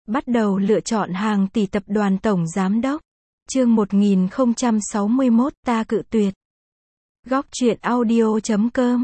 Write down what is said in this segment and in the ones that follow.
Bắt đầu lựa chọn hàng tỷ tập đoàn tổng giám đốc. Chương 1061, ta cự tuyệt. Góc truyện audio.com.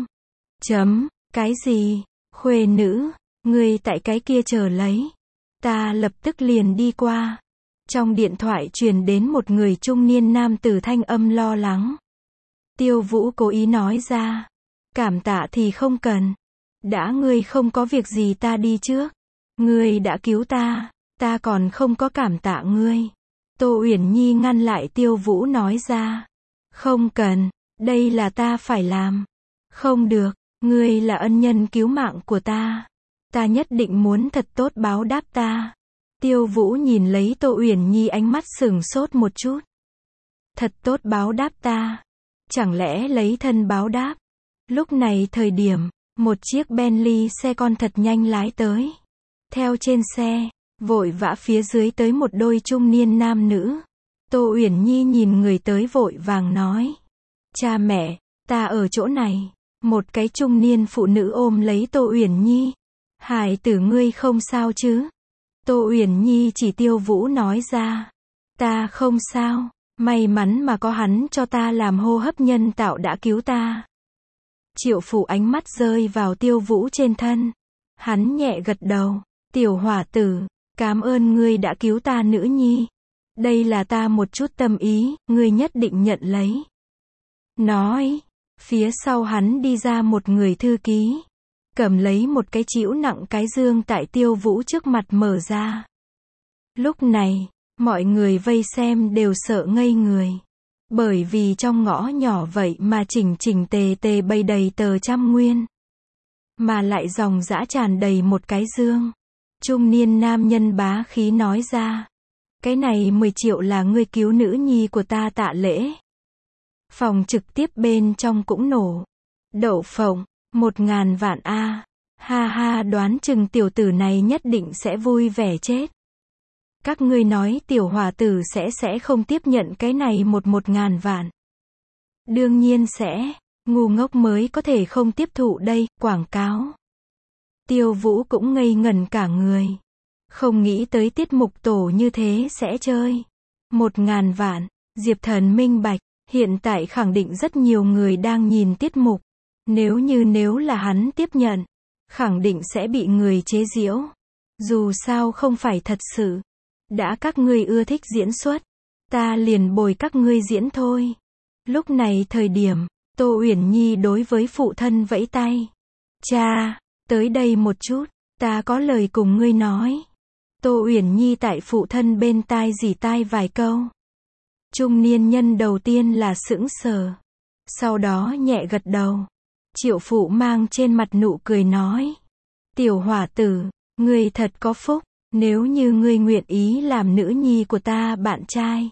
Cái gì? Khuê nữ, ngươi tại cái kia chờ lấy. Ta lập tức liền đi qua. Trong điện thoại truyền đến một người trung niên nam tử thanh âm lo lắng. Tiêu Vũ cố ý nói ra. Cảm tạ thì không cần. Đã ngươi không có việc gì ta đi trước. Ngươi đã cứu ta, ta còn không có cảm tạ ngươi. Tô Uyển Nhi ngăn lại Tiêu Vũ nói ra. Không cần, đây là ta phải làm. Không được, ngươi là ân nhân cứu mạng của ta. Ta nhất định muốn thật tốt báo đáp ta. Tiêu Vũ nhìn lấy Tô Uyển Nhi ánh mắt sửng sốt một chút. Thật tốt báo đáp ta. Chẳng lẽ lấy thân báo đáp? Lúc này thời điểm, một chiếc Bentley xe con thật nhanh lái tới. Theo trên xe, vội vã phía dưới tới một đôi trung niên nam nữ. Tô Uyển Nhi nhìn người tới vội vàng nói. Cha mẹ, ta ở chỗ này. Một cái trung niên phụ nữ ôm lấy Tô Uyển Nhi. Hải tử ngươi không sao chứ? Tô Uyển Nhi chỉ Tiêu Vũ nói ra. Ta không sao, may mắn mà có hắn cho ta làm hô hấp nhân tạo đã cứu ta. Triệu Phụ ánh mắt rơi vào Tiêu Vũ trên thân. Hắn nhẹ gật đầu. Tiểu hỏa tử, cảm ơn ngươi đã cứu ta nữ nhi. Đây là ta một chút tâm ý, ngươi nhất định nhận lấy. Nói, phía sau hắn đi ra một người thư ký. Cầm lấy một cái chĩu nặng cái dương tại Tiêu Vũ trước mặt mở ra. Lúc này, mọi người vây xem đều sợ ngây người. Bởi vì trong ngõ nhỏ vậy mà chỉnh chỉnh tề tề bày đầy tờ trăm nguyên. Mà lại dòng dã tràn đầy một cái dương. Trung niên nam nhân bá khí nói ra. Cái này 10 triệu là ngươi cứu nữ nhi của ta tạ lễ. Phòng trực tiếp bên trong cũng nổ. Đậu phộng, 1.000 vạn a. Ha ha, đoán chừng tiểu tử này nhất định sẽ vui vẻ chết. Các ngươi nói tiểu hòa tử sẽ không tiếp nhận cái này 1.000 vạn. Đương nhiên sẽ, ngu ngốc mới có thể không tiếp thụ đây, quảng cáo. Tiêu Vũ cũng ngây ngẩn cả người. Không nghĩ tới tiết mục tổ như thế sẽ chơi. 1.000 vạn, Diệp Thần minh bạch, hiện tại khẳng định rất nhiều người đang nhìn tiết mục. Nếu là hắn tiếp nhận, khẳng định sẽ bị người chế giễu. Dù sao không phải thật sự. Đã các ngươi ưa thích diễn xuất, ta liền bồi các ngươi diễn thôi. Lúc này thời điểm, Tô Uyển Nhi đối với phụ thân vẫy tay. Cha, tới đây một chút, ta có lời cùng ngươi nói. Tô Uyển Nhi tại phụ thân bên tai rỉ tai vài câu. Trung niên nhân đầu tiên là sững sờ. Sau đó nhẹ gật đầu. Triệu Phụ mang trên mặt nụ cười nói. Tiểu hỏa tử, ngươi thật có phúc. Nếu như ngươi nguyện ý làm nữ nhi của ta bạn trai.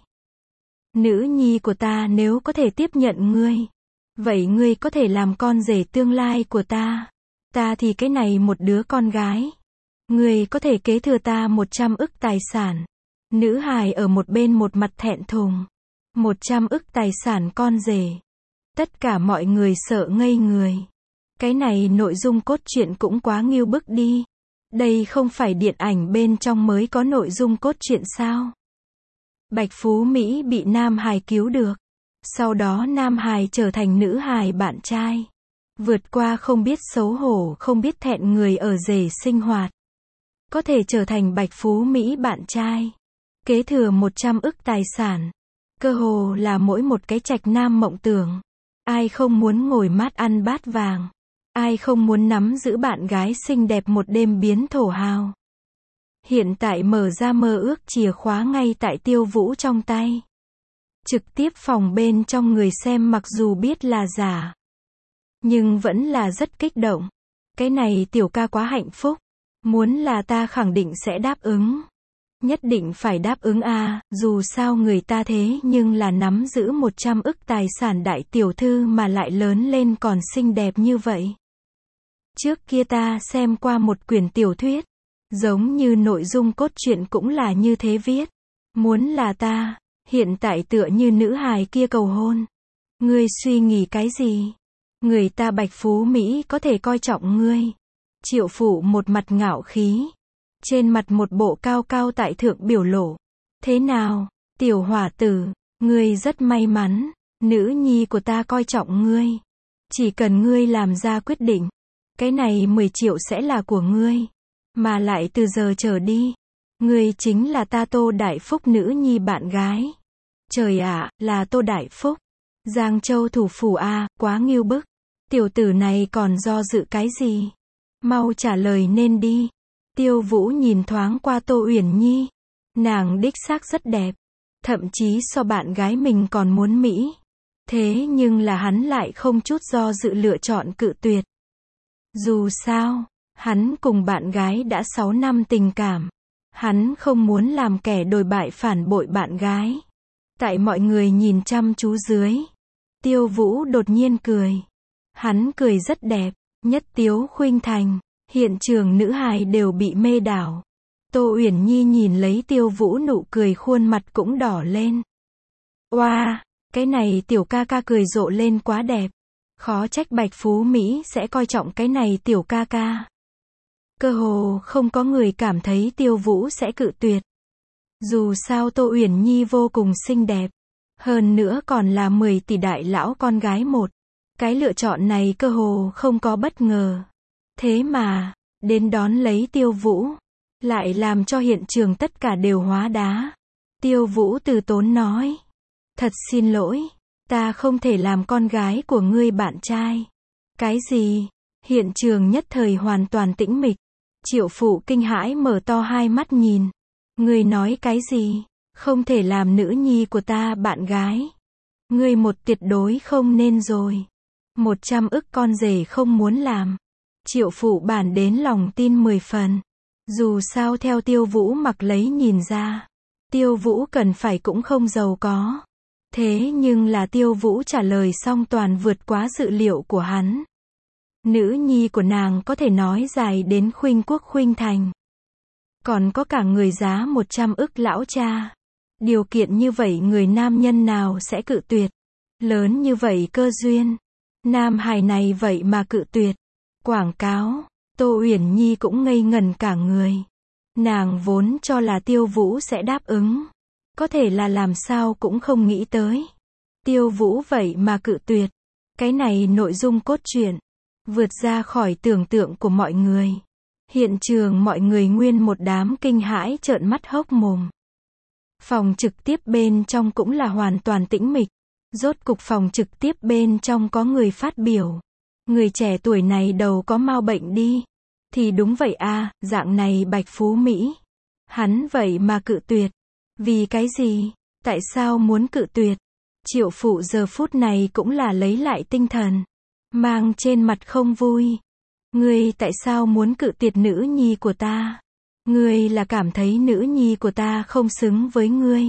Nữ nhi của ta nếu có thể tiếp nhận ngươi. Vậy ngươi có thể làm con rể tương lai của ta. Ta thì cái này một đứa con gái. Ngươi có thể kế thừa ta 100 ức tài sản. Nữ hài ở một bên một mặt thẹn thùng. 100 ức tài sản con rể. Tất cả mọi người sợ ngây người. Cái này nội dung cốt truyện cũng quá ngưu bức đi. Đây không phải điện ảnh bên trong mới có nội dung cốt truyện sao? Bạch Phú Mỹ bị Nam Hài cứu được. Sau đó Nam Hài trở thành nữ hài bạn trai. Vượt qua không biết xấu hổ, không biết thẹn người ở rể sinh hoạt. Có thể trở thành Bạch Phú Mỹ bạn trai. Kế thừa 100 ức tài sản. Cơ hồ là mỗi một cái trạch nam mộng tưởng. Ai không muốn ngồi mát ăn bát vàng. Ai không muốn nắm giữ bạn gái xinh đẹp một đêm biến thổ hào. Hiện tại mở ra mơ ước chìa khóa ngay tại Tiêu Vũ trong tay. Trực tiếp phòng bên trong người xem mặc dù biết là giả. Nhưng vẫn là rất kích động. Cái này tiểu ca quá hạnh phúc. Muốn là ta khẳng định sẽ đáp ứng. Nhất định phải đáp ứng a, dù sao người ta thế nhưng là nắm giữ 100 ức tài sản đại tiểu thư mà lại lớn lên còn xinh đẹp như vậy. Trước kia ta xem qua một quyển tiểu thuyết, giống như nội dung cốt truyện cũng là như thế viết. Muốn là ta, hiện tại tựa như nữ hài kia cầu hôn. Ngươi suy nghĩ cái gì? Người ta Bạch Phú Mỹ có thể coi trọng ngươi. Triệu Phụ một mặt ngạo khí. trên mặt một bộ cao cao tại thượng biểu lộ. Thế nào, tiểu hỏa tử, ngươi rất may mắn, nữ nhi của ta coi trọng ngươi. Chỉ cần ngươi làm ra quyết định, cái này 10 triệu sẽ là của ngươi. Mà lại từ giờ trở đi, ngươi chính là ta Tô Đại Phúc nữ nhi bạn gái. Trời ạ, là Tô Đại Phúc. Giang Châu thủ phủ a, quá ngưu bức. Tiểu tử này còn do dự cái gì? Mau trả lời nên đi. Tiêu Vũ nhìn thoáng qua Tô Uyển Nhi. Nàng đích xác rất đẹp. Thậm chí so bạn gái mình còn muốn Mỹ. Thế nhưng là hắn lại không chút do dự lựa chọn cự tuyệt. Dù sao, hắn cùng bạn gái đã 6 năm tình cảm. Hắn không muốn làm kẻ đồi bại phản bội bạn gái. Tại mọi người nhìn chăm chú dưới, Tiêu Vũ đột nhiên cười. Hắn cười rất đẹp, nhất tiếu khuynh thành, hiện trường nữ hài đều bị mê đảo. Tô Uyển Nhi nhìn lấy Tiêu Vũ nụ cười khuôn mặt cũng đỏ lên. Oa, cái này tiểu ca ca cười rộ lên quá đẹp. Khó trách Bạch Phú Mỹ sẽ coi trọng cái này tiểu ca ca. Cơ hồ không có người cảm thấy Tiêu Vũ sẽ cự tuyệt. Dù sao Tô Uyển Nhi vô cùng xinh đẹp. Hơn nữa còn là 10 tỷ đại lão con gái một. Cái lựa chọn này cơ hồ không có bất ngờ. Thế mà, đến đón lấy Tiêu Vũ, lại làm cho hiện trường tất cả đều hóa đá. Tiêu Vũ từ tốn nói. Thật xin lỗi, ta không thể làm con gái của ngươi bạn trai. Cái gì? Hiện trường nhất thời hoàn toàn tĩnh mịch. Triệu Phụ kinh hãi mở to hai mắt nhìn. Ngươi nói cái gì? Không thể làm nữ nhi của ta bạn gái. Ngươi một tuyệt đối không nên rồi. 100 ức con rể không muốn làm. Triệu Phụ bản đến lòng tin 10 phần. Dù sao theo Tiêu Vũ mặc lấy nhìn ra, Tiêu Vũ cần phải cũng không giàu có. Thế nhưng là Tiêu Vũ trả lời xong toàn vượt quá dự liệu của hắn. Nữ nhi của nàng có thể nói dài đến khuynh quốc khuynh thành. Còn có cả người giá 100 ức lão cha. Điều kiện như vậy người nam nhân nào sẽ cự tuyệt? Lớn như vậy cơ duyên. Nam hài này vậy mà cự tuyệt. Quảng cáo. Tô Uyển Nhi cũng ngây ngẩn cả người. Nàng vốn cho là Tiêu Vũ sẽ đáp ứng. Có thể là làm sao cũng không nghĩ tới. Tiêu Vũ vậy mà cự tuyệt. Cái này nội dung cốt truyện. Vượt ra khỏi tưởng tượng của mọi người. Hiện trường mọi người nguyên một đám kinh hãi trợn mắt hốc mồm. Phòng trực tiếp bên trong cũng là hoàn toàn tĩnh mịch. Rốt cục phòng trực tiếp bên trong có người phát biểu. Người trẻ tuổi này đầu có mau bệnh đi. Thì đúng vậy a, dạng này Bạch Phú Mỹ. Hắn vậy mà cự tuyệt. Vì cái gì? Tại sao muốn cự tuyệt? Triệu Phụ giờ phút này cũng là lấy lại tinh thần. Mang trên mặt không vui. Ngươi tại sao muốn cự tuyệt nữ nhi của ta? Ngươi là cảm thấy nữ nhi của ta không xứng với ngươi.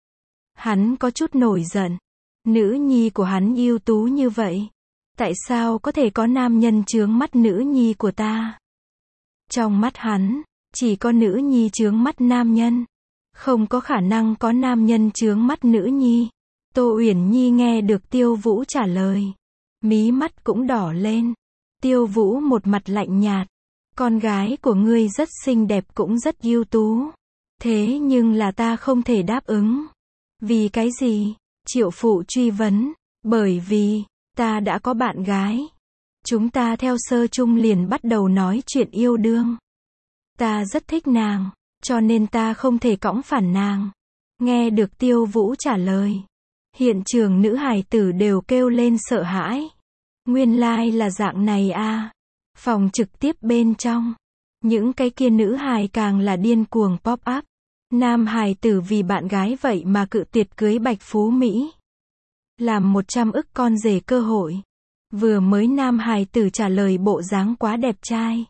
Hắn có chút nổi giận. Nữ nhi của hắn ưu tú như vậy. Tại sao có thể có nam nhân chướng mắt nữ nhi của ta? Trong mắt hắn, chỉ có nữ nhi chướng mắt nam nhân. Không có khả năng có nam nhân chướng mắt nữ nhi. Tô Uyển Nhi nghe được Tiêu Vũ trả lời. Mí mắt cũng đỏ lên. Tiêu Vũ một mặt lạnh nhạt. Con gái của ngươi rất xinh đẹp cũng rất ưu tú. Thế nhưng là ta không thể đáp ứng. Vì cái gì? Triệu Phụ truy vấn. Bởi vì, ta đã có bạn gái. Chúng ta theo sơ chung liền bắt đầu nói chuyện yêu đương. Ta rất thích nàng, cho nên ta không thể cõng phản nàng. Nghe được Tiêu Vũ trả lời. Hiện trường nữ hài tử đều kêu lên sợ hãi. Nguyên lai là dạng này a. Phòng trực tiếp bên trong. Những cái kia nữ hài càng là điên cuồng pop up. Nam hài tử vì bạn gái vậy mà cự tuyệt cưới Bạch Phú Mỹ. Làm 100 ức con rể cơ hội. Vừa mới nam hài tử trả lời bộ dáng quá đẹp trai.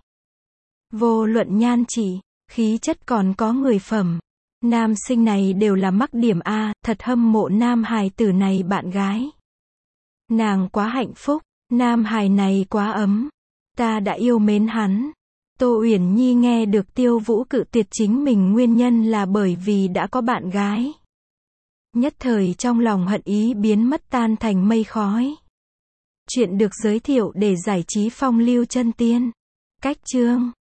Vô luận nhan chỉ, khí chất còn có người phẩm. Nam sinh này đều là mắc điểm A, thật hâm mộ nam hài tử này bạn gái. Nàng quá hạnh phúc, nam hài này quá ấm. Ta đã yêu mến hắn. Tô Uyển Nhi nghe được Tiêu Vũ cự tuyệt chính mình nguyên nhân là bởi vì đã có bạn gái. Nhất thời trong lòng hận ý biến mất tan thành mây khói. Chuyện được giới thiệu để giải trí phong lưu chân tiên. Cách chương